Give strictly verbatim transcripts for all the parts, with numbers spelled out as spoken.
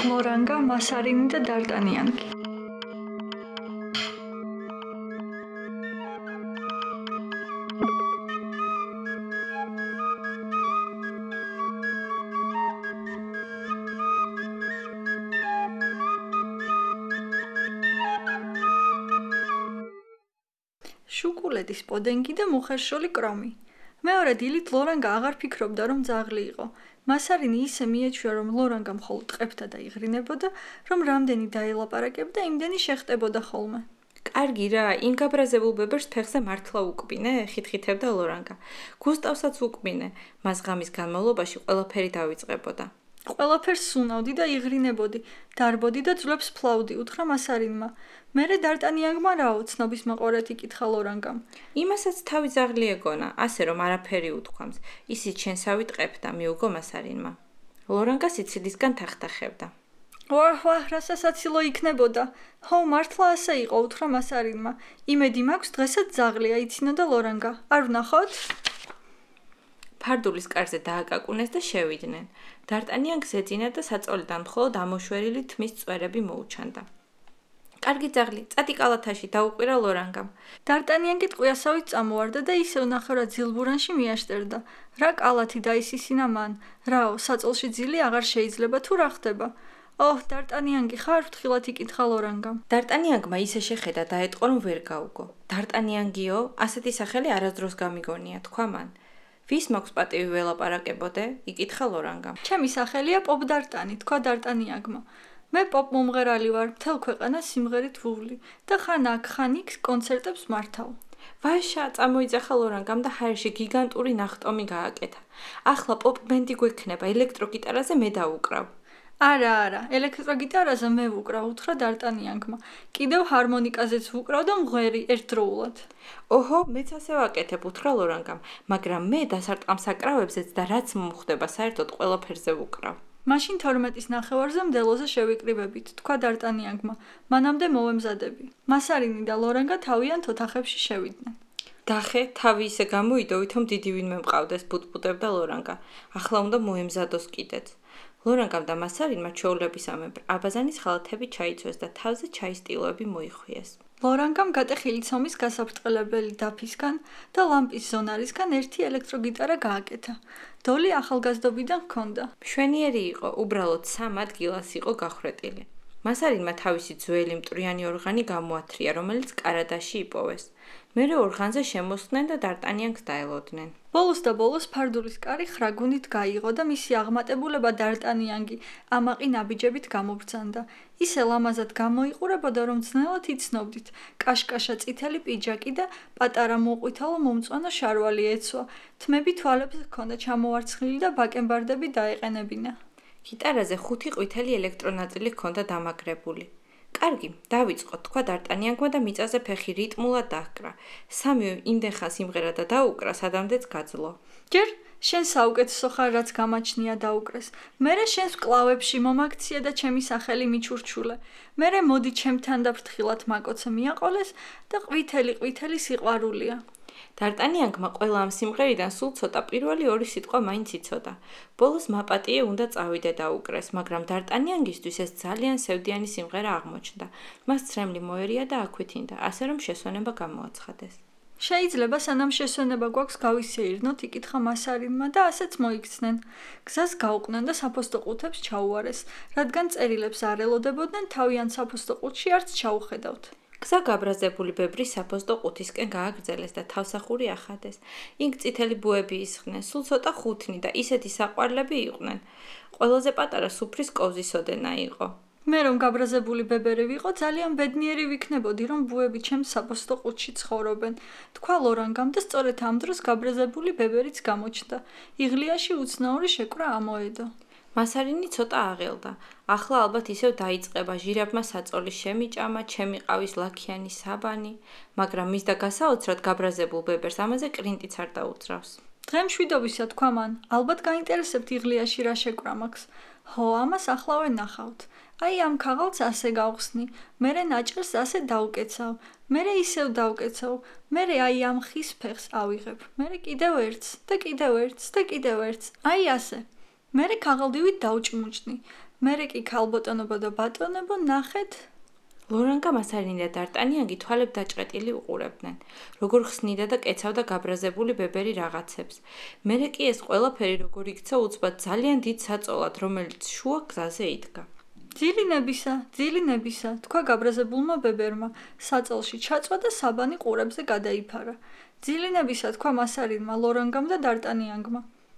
ლორანგა, მასარინი და დარტანიანგი. შუკულედის პოდენგი და მუხერშოლი კრომი. მეორე დილით ლორანგა აღარ ფიქრობდა, რომ ძაღლი იყო. მასარინი ისე მიეჩვია, რომ ლორანგა მხოლოდ ტყებდა და იღრინებოდა, რომ რამდენი დაელაპარაკებდა, იმდენი შეხტებოდა ხოლმე. კარგი რა, იმ გაბრაზებულ ბებერს ფეხზე მართლა უკბინე, ხითხითებდა ლორანგა. გუსტავსაც უკბინე, მას ღამის განმავლობაში ყველაფერი დავიწყებოდა. ყველაფერს სუნავდი და იღრინებოდი, დარბოდი და ძვლებს ფლავდი, უთხრა მასარინმა. მერე დარტანიანგმა რაო, ცნობის მაყურეთი კითხა ლორანგამ. იმასაც თავი ძაღლი ეგონა, ასე რომ არაფერი უთქვამს. ისიც შენსავი ტყებდა, მიუგო მასარინმა. ლორანგა სიცილისგან თახთახებდა. ვაჰ, ვაჰ, რასაც საცილო იქნებოდა. ჰო, მართლა ასე იყო, უთხრა მასარინმა. იმედი მაქვს, დღესაც ძაღლია, იცინოდა ლორანგა. არ ვნახოთ? ფარდულის კარზე დააკაკუნეს და შევიდნენ. დარტანიანგს ეძინა და საწოლიდან მხოლოდ ამოშვერილი თმის წვერები მოუჩანდა. კარგი ძაღლი, წადი კალათაში, დაუყვირა ლორანგამ. დარტანიანგი ტყვიასავით წამოვარდა და ისევ ნახევრად ძილბურანში მიაშტერდა. რა კალათი დაისისინა მან? რაო, საწოლში ძილი აღარ შეიძლება თუ რა ხდება? ოჰ, დარტანიანგი ხარ? ფრთხილად იკითხა ლორანგამ. დარტანიანგმა ისე შეხედა დაეტყო, რომ ვერ გაუგო. დარტანიანგიო, ასეთი სახელი არასდროს გამიგონია, თქვა მან. ვის მაქვს პატივი ველაპარაკებოდე? იკითხა ლორანგამ. ჩემი სახელია პოპ დარტანი, თქვა დარტანიანგმა. მე პოპ მომღერალი ვარ, მთელ ქვეყანას სიმღერით ვუვლი და ხან აქ, ხან იქ კონცერტებს მართავ. ვაშა, წამოიძახა ლორანგამ და ჰაერში გიგანტური ნახტომი გააკეთა. ახლა პოპ ბენდი გვექნება, ელექტროგიტარაზე მე დავუკრავ. არა, არა, ელექტროგიტარაზე მე ვუკრავ, უთხრა დარტანიანგმა. კიდევ ჰარმონიკაზეც ვუკრავ და მღვერი ერთდროულად. ოჰო, მეც ასე ვაკეთებ, უთხრა ლორანგამ, მაგრამ მე დასარტყამ საკრავებზეც და რაც მომხდება, საერთოდ ყველაფერზე ვუკრავ. მაშინ თორმეტის ნახევარზე მდელოზე შევიკრიბებით, თქვა დარტანიანგმა. მანამდე მოვემზადები. მასარინი და ლორანგა თავიანთ ოთახებში შევიდნენ. დახე, თავი ისე გამოიდო, ვითომ დიდი ვინმე მყავდეს, ბუტბუტებდა ლორანგა. ახლა უნდა მოემზადოს კიდეც. ლორანგამ და მასარინმა ჩვეულებისამებრ აბაზანის ხალათები ჩაიცვეს და თავზე ჩაის ტილოები მოიხვიეს. ლორანგამ გატეხილი ცომის გასაბრწყელებელი დაფისგან და ლამპის ზონარისგან ერთი ელექტროგიტარა გააკეთა. დოლი ახალგაზრდობიდან ჰქონდა. მშვენიერი იყო, უბრალოდ სამ ადგილას იყო გახრეტილი. მასარინმა თავისი ძველი მტვრიანი ორღანი გამოათრია, რომელიც კარადაში იპოვეს. მერე ორღანზე შემოსხდნენ და დარტანიანგს დაელოდნენ. ბოლოს და ბოლოს ფარდულის კარი ხრაგუნით გაიღო და მისი აღმატებულება დარტანიანგი ამაყი ნაბიჯებით გამობრძანდა. ისე ლამაზად გამოიყურებოდა, რომ ძნელად იცნობდით. კაშკაშა წითელი პიჯაკი და პატარა მოყვითალო მომწვანო შარვალი ეცვა. თმები თვალებს ჰქონდა ჩამოვარცხლილი და ბაკენბარდები დაეყენებინა. გიტარაზე ხუთი ყვითელი ელექტრონაწილი ჰქონდა დამაგრებული. კარგი, დავიწყოთ, თქვა დარტანიანგმა და მიწაზე ფეხი რიტმულად დაჰკრა. სამივე იმდენ ხანს იმღერა და დაუკრა, სადამდეც გაძლო. ჯერ შენ საუკეთესო ხარ, რაც გამაჩნია დაუკრეს. მერე შენს კლავებში მომაქცია და ჩემი სახელი მიჩურჩულე. მერე მოდი ჩემთან და ფრთხილად მაკოცე მიაყოლეს და ყვითელი ყვითელი სიყვარულია. დარტანიანგმა ყველა ამ სიმღერიდან სულ ცოტა პირველი ორი სიტყვა მაინც იცოდა. ბოლოს მაპატიე უნდა წავიდე დაუკრეს, მაგრამ დარტანიანგისთვის ეს ძალიან სევდიანი სიმღერა აღმოჩნდა. მას ცრემლი მოერია და აქვეთინდა, ასე რომ შესვენება გამოაცხადეს. შეიძლება სანამ შესვენება გვაქვს გავისეირნოთ, იკითხა მასარინმა და ასეც მოიქცნენ. გზას გაუყნენ და საფოსტო ყუთებს ჩაუარეს, რადგან წერილებს არ ელოდებოდნენ, თავიანთ საფოსტო ყუთში არც ჩაუხედავთ. გზა გაბრაზებული ბებრი საფოსტო ყუთისკენ გააგრძელეს და თავსახური ახადეს. იქ წითელი ბუები ისხდნენ, სულ ცოტა ხუთნი და ისეთი საყვარლები იყვნენ. ყველაზე პატარა სუფრის კოვზისოდენა იყო. მე რომ გაბრაზებული ბებერი ვიყო, ძალიან ბედნიერი ვიქნებოდი, რომ ბუები ჩემს საფოსტო ყუთში ცხოვრობენ. თქვა ლორანგამ და სწორედ ამ დროს გაბრაზებული ბებერიც გამოჩნდა. იღლიაში უცნაური შეკვრა ამოედო. მასარინი ცოტა აღელდა. ახლა ალბათ ისევ დაიწყება, ჟირაფმა საწოლი შემიჭამა, ჩემი ყავის ლაქიანი საბანი, მაგრამ მის და გასაოცრად გაბრაზებულ ბებერს ამაზე კრინტიც არ დაუძრავს. დღე მშვიდობისა, თქვა მან, ალბათ გაინტერესებთ იღლიაში რა შეკვრა მაქვს. ჰო, ამას ახლა ვენახავთ. აი ამ ქაღალდს ასე გავხსნი, მერე ნაჭერს ასე დავკეცავ, მერე ისევ დავკეცავ, მერე აი ამ ხის ფეხს ავიღებ, მერე კიდევ ერთს და კიდევ ერთს და კიდევ ერთს, აი ასე. მერე ქაღალდივით დავჭმუჭნი, მერე კი ქალბატონობა და ბატონებო ნახეთ. ლორანგა მასარინი და დარტანიანგი თვალებ დაჭყეტილი უყურებდნენ, როგორ ხსნიდა და კეცავდა გაბრაზებული ბებერი რაღაცებს. მერე კი ეს ყველაფერი როგორ იქცა უცბად ძალიან დიდ საწოლად, რომელიც შუა გზაზე იდგა. ძილინებისა, ძილინებისა, თქვა გაბრაზებულმა ბებერმა, საწოლში ჩაწვა და საბანი ყურებზე გადაიფარა. ძილინებისა, თქვა მასარინმა, ლორანგამ და დარტანიანგმა.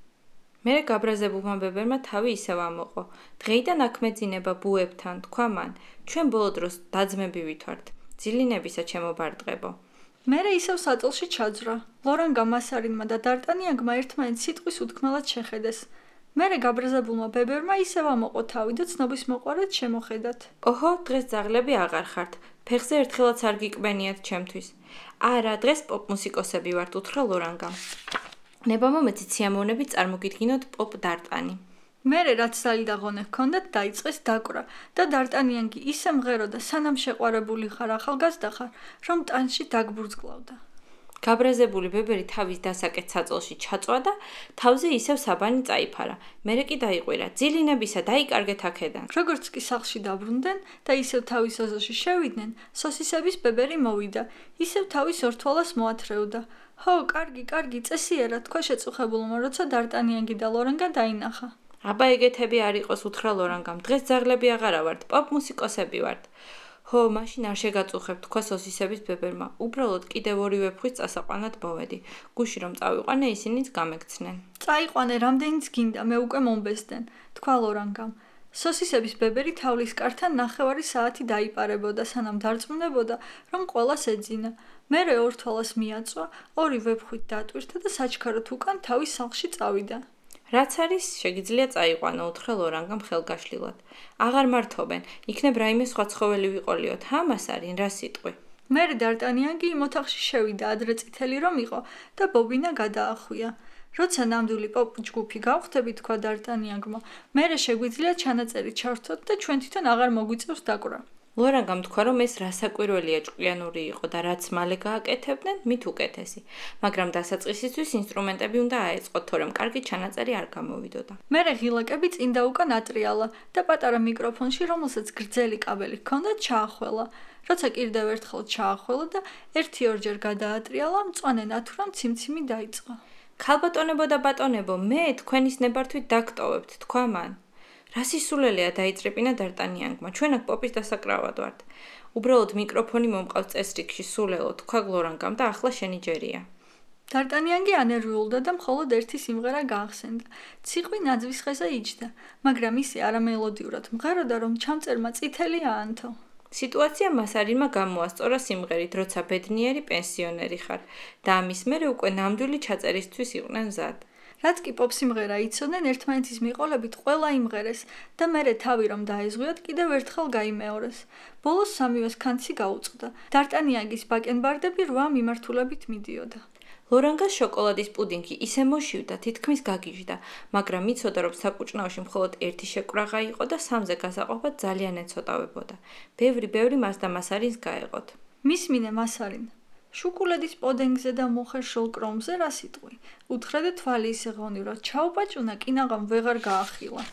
მერე გაბრაზებულმა ბებერმა თავი ისევ ამოყო. დღეიდან აქ მეძინება ბუებთან, თქვა მან, ჩვენ ბოლო დროს დაძმები ვითვართ. ძილინებისა, ჩემო ბარტყებო. მერე ისევ საწოლში ჩაძვრა. ლორანგა მასარინმა და დარტანიანგმა ერთმანეთს სიტყვის უთქმელად შეხედეს. მერე გაბრაზებულმა ბებერმა ისევ ამოყო თავი და ცნობის მოყარეთ შემოხედათ. ოჰო, დღეს ძაღლები აღარ ხართ. ფეხზე ერთხელაც არ გიკბენიათ ჩემთვის. არა, დღეს პოპ მუსიკოსები ვართ, უთხრა ლორანგამ. ნებამომეცი სიამოვნებით წარმოგიდგინოთ პოპ დარტანი. მერე რაც ძალი და ღონე ჰქონდათ, დაიწყეს დაკვრა და დარტანიანგი ისე მღეროდა, სანამ შეყვარებული ხარ, ახალგაზრდა ხარ, რომ ტანში დაგბურძგლავდა. გაბრაზებული ბებერი თავის დასაკეთ საწოლში ჩაწვა და თავზე ისევ საბანი წაიფარა. მერე კი დაიყვირა. ძილინებისა, დაიკარგეთ აქედან. როგორც კი სახლში დაბრუნდნენ და ისევ თავის ოზოში შევიდნენ, სოსისების ბებერი მოვიდა. ისევ თავის ორთვალას მოათრეოდა. ჰო, კარგი, კარგი, წესიერა, თქვა შეწუხებულმა, როცა დარტანიანგი და ლორანგა დაინახა. აბა ეგეთები არ იყოს, უთხრა ლორანგამ. დღეს ძაღლები აღარა ვართ, პოპ მუსიკოსები ვართ. ჰო, მაშინ არ შეგაწუხებ, თქვა სოსისების ბებერმა. უბრალოდ კიდევ ორი ვეფხვის წასაყვანად მოვედი. გუში რომ წავიყვანე, ისინიც გამექცნენ. წაიყვანე, რამდენიც გინდა, მე უკვე მომბესდნენ, თქვა ლორანგამ. სოსისების ბებერი თავლის კართან ნახევარი საათი დაიპარებოდა, სანამ დარწმუნებოდა, რომ ყველას ეძინა. მერე ორთვალას მიაწვა, ორი ვეფხვით დატვირთა და საჩქაროდ უკან თავის სახლში წავიდა. რაც არის, შეგიძლია წაიყვანო, უთხრა ლორანგამ ხელგაშლილად. აღარ მართობენ, იქნებ რაიმე სხვა ცხოველი ვიყოლიოთ, ჰა, მასარინ, რა სიტყვი. მერე დარტანიანგი იმ ოთახში შევიდა, ადრე წითელი რომ იყო და ბობინა გადაახვია. როცა ნამდვილი პოპ ჯგუფი გავხდებით, თქვა დარტანიანგმა, მერე შეგვიძლია ჩანაწერი ჩავრთოთ და ჩვენ თვითონ აღარ მოგვიწევს დაკვრა. ლორანგამ თქვა, რომ ეს რასაკვირველია ჭკვიანური იყო და რაც მალე გააკეთებდნენ, მით უკეთესი. მაგრამ დასაწყისისთვის ინსტრუმენტები უნდა აეწყოთ, თორემ კარგი ჩანაწერი არ გამოვიდოდა. მერე ღილაკები წინ და უკან ატრიალა და პატარა მიკროფონში, რომელსაც გრძელი კაბელი ჰქონდა, ჩაახველა. როცა კიდევ ერთხელ ჩაახველა და ერთი-ორჯერ გადაატრიალა, მწვანე ნათურამ ციმციმი დაიწყო. ქალბატონებო და ბატონებო, მე თქვენის ნებართვით დაგტოვებთ, თქვა მან. რა სისულელეა, დაიწყრიპინა დარტანიანგმა, ჩვენ აქ პოპის დასაკრავად ვართ. უბრალოდ მიკროფონი მომყავს წესრიგში, სულელო, თქვა ლორანგამ და ახლა შენი ჯერია. დარტანიანგი ანერვიულდა და მხოლოდ ერთი სიმღერა გაახსენდა. ციყვი ნაძვის ხეზე იჯდა, მაგრამ ისე არამელოდიურად მღეროდა, რომ ჩამწერმა წითელი აანთო. სიტუაცია მასარინმა გამოასწორა სიმღერით, როცა ბედნიერი პენსიონერი ხარ და ამის მერე უკვე ნამდვილი ჩაწერისთვის იყვნენ მზად. რაც კი პოპ სიმღერა იცოდნენ, ერთმანეთის მიყოლებით ყველა იმღერეს და მერე თავი რომ დაეზღვიათ, კიდევ ერთხელ გაიმეორეს. ბოლოს სამივეს კანცი გაუწყდა. დარტანიანგის ბაკენბარდები რვა მიმართულებით მიდიოდა. ლორანგას შოკოლადის პუდინგი ისე მოშივდა, თითქმის გაგიჟდა, მაგრამ იცოდა, რომ საკუჭნაოში მხოლოდ ერთი შეკვრაღა იყო და სამზე გასაყოფა ძალიან ეცოტავებოდა. ბევრი-ბევრი მას და მასარინს გაეყოთ. მისმინე მასარინ. შუკულადის პოდინგზე და მოხერშულ კრომზე რა სიტყვი? უთხრა და თვალი ისე ღონივრად ჩაუპაჭუნა, კინაღამ ვეღარ გაახილა.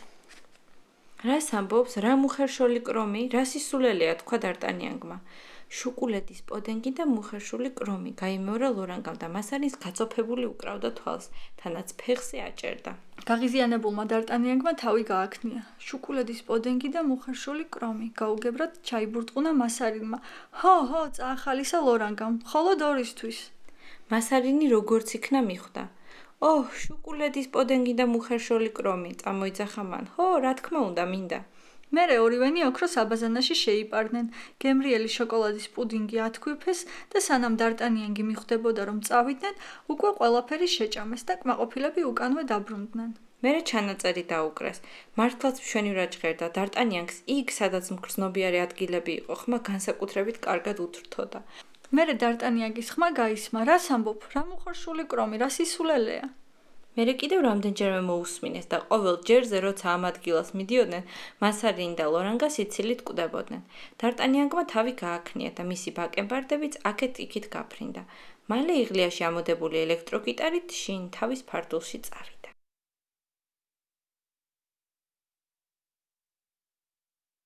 რას ამბობს, რა მუხერშული კრომი, რა სისულელეა, თქვა დარტანიანგმა. შუკულადის პოდინგი და მუხერშული კრომი, გაიმეორა ლორანგამ და მასარინს გაწოფებული უკრავდა თვალს, თანაც ფეხზე აჭერდა. გაღიზიანებულმა დარტანიანგმა თავი გააქნია. შუკულადის პოდინგი და მუხერშული კრომი, გაუგებრად ჩაიბურტყუნა მასარინმა. ჰო, ჰო, წაახალისა ლორანგამ, მხოლოდ ორისთვის. მასარინი როგორც იქნა მიხვდა. ოჰ, შუკულადის პოდინგი და მუხერშული კრომი, წამოიძახა მან. ჰო, რა თქმა უნდა, მინდა. მერე ორივენი ოქროს აბაზანაში შეიპარდნენ. გემრიელი შოკოლადის პუდინგი ათქვიფეს და სანამ დარტანიანგი მიხვდებოდა, რომ წავიდნენ, უკვე ყველაფერი შეჭამეს და კმაყოფილები უკანვე დაბრუნდნენ. მერე ჩანაწერი დაუკრეს. მართლაც მშვენივრად ჟღერდა. დარტანიანგს იქ, სადაც მგრძნობიარე ადგილები იყო, ხმა განსაკუთრებით კარგად უთრთოდა. მერე დარტანიანგის ხმა გაისმა, რას ამბობ, რა მუხერშული კრომი, რა სისულელეა. მერე კიდევ რამდენჯერმე მოусმინეს და ყოველ ჯერზე, როცა ამ ადგილას მიდიოდნენ, მასარინი და ლორანგა სიცილით კვდებოდნენ. დარტანიანგმა თავი გააქნია და მისი ბაკენბარდებიც აქეთ-იქით გაფრინდა. მალე იღლიაში ამოდებული ელექტროგიტარით შინ თავის ფარდულში წავიდა.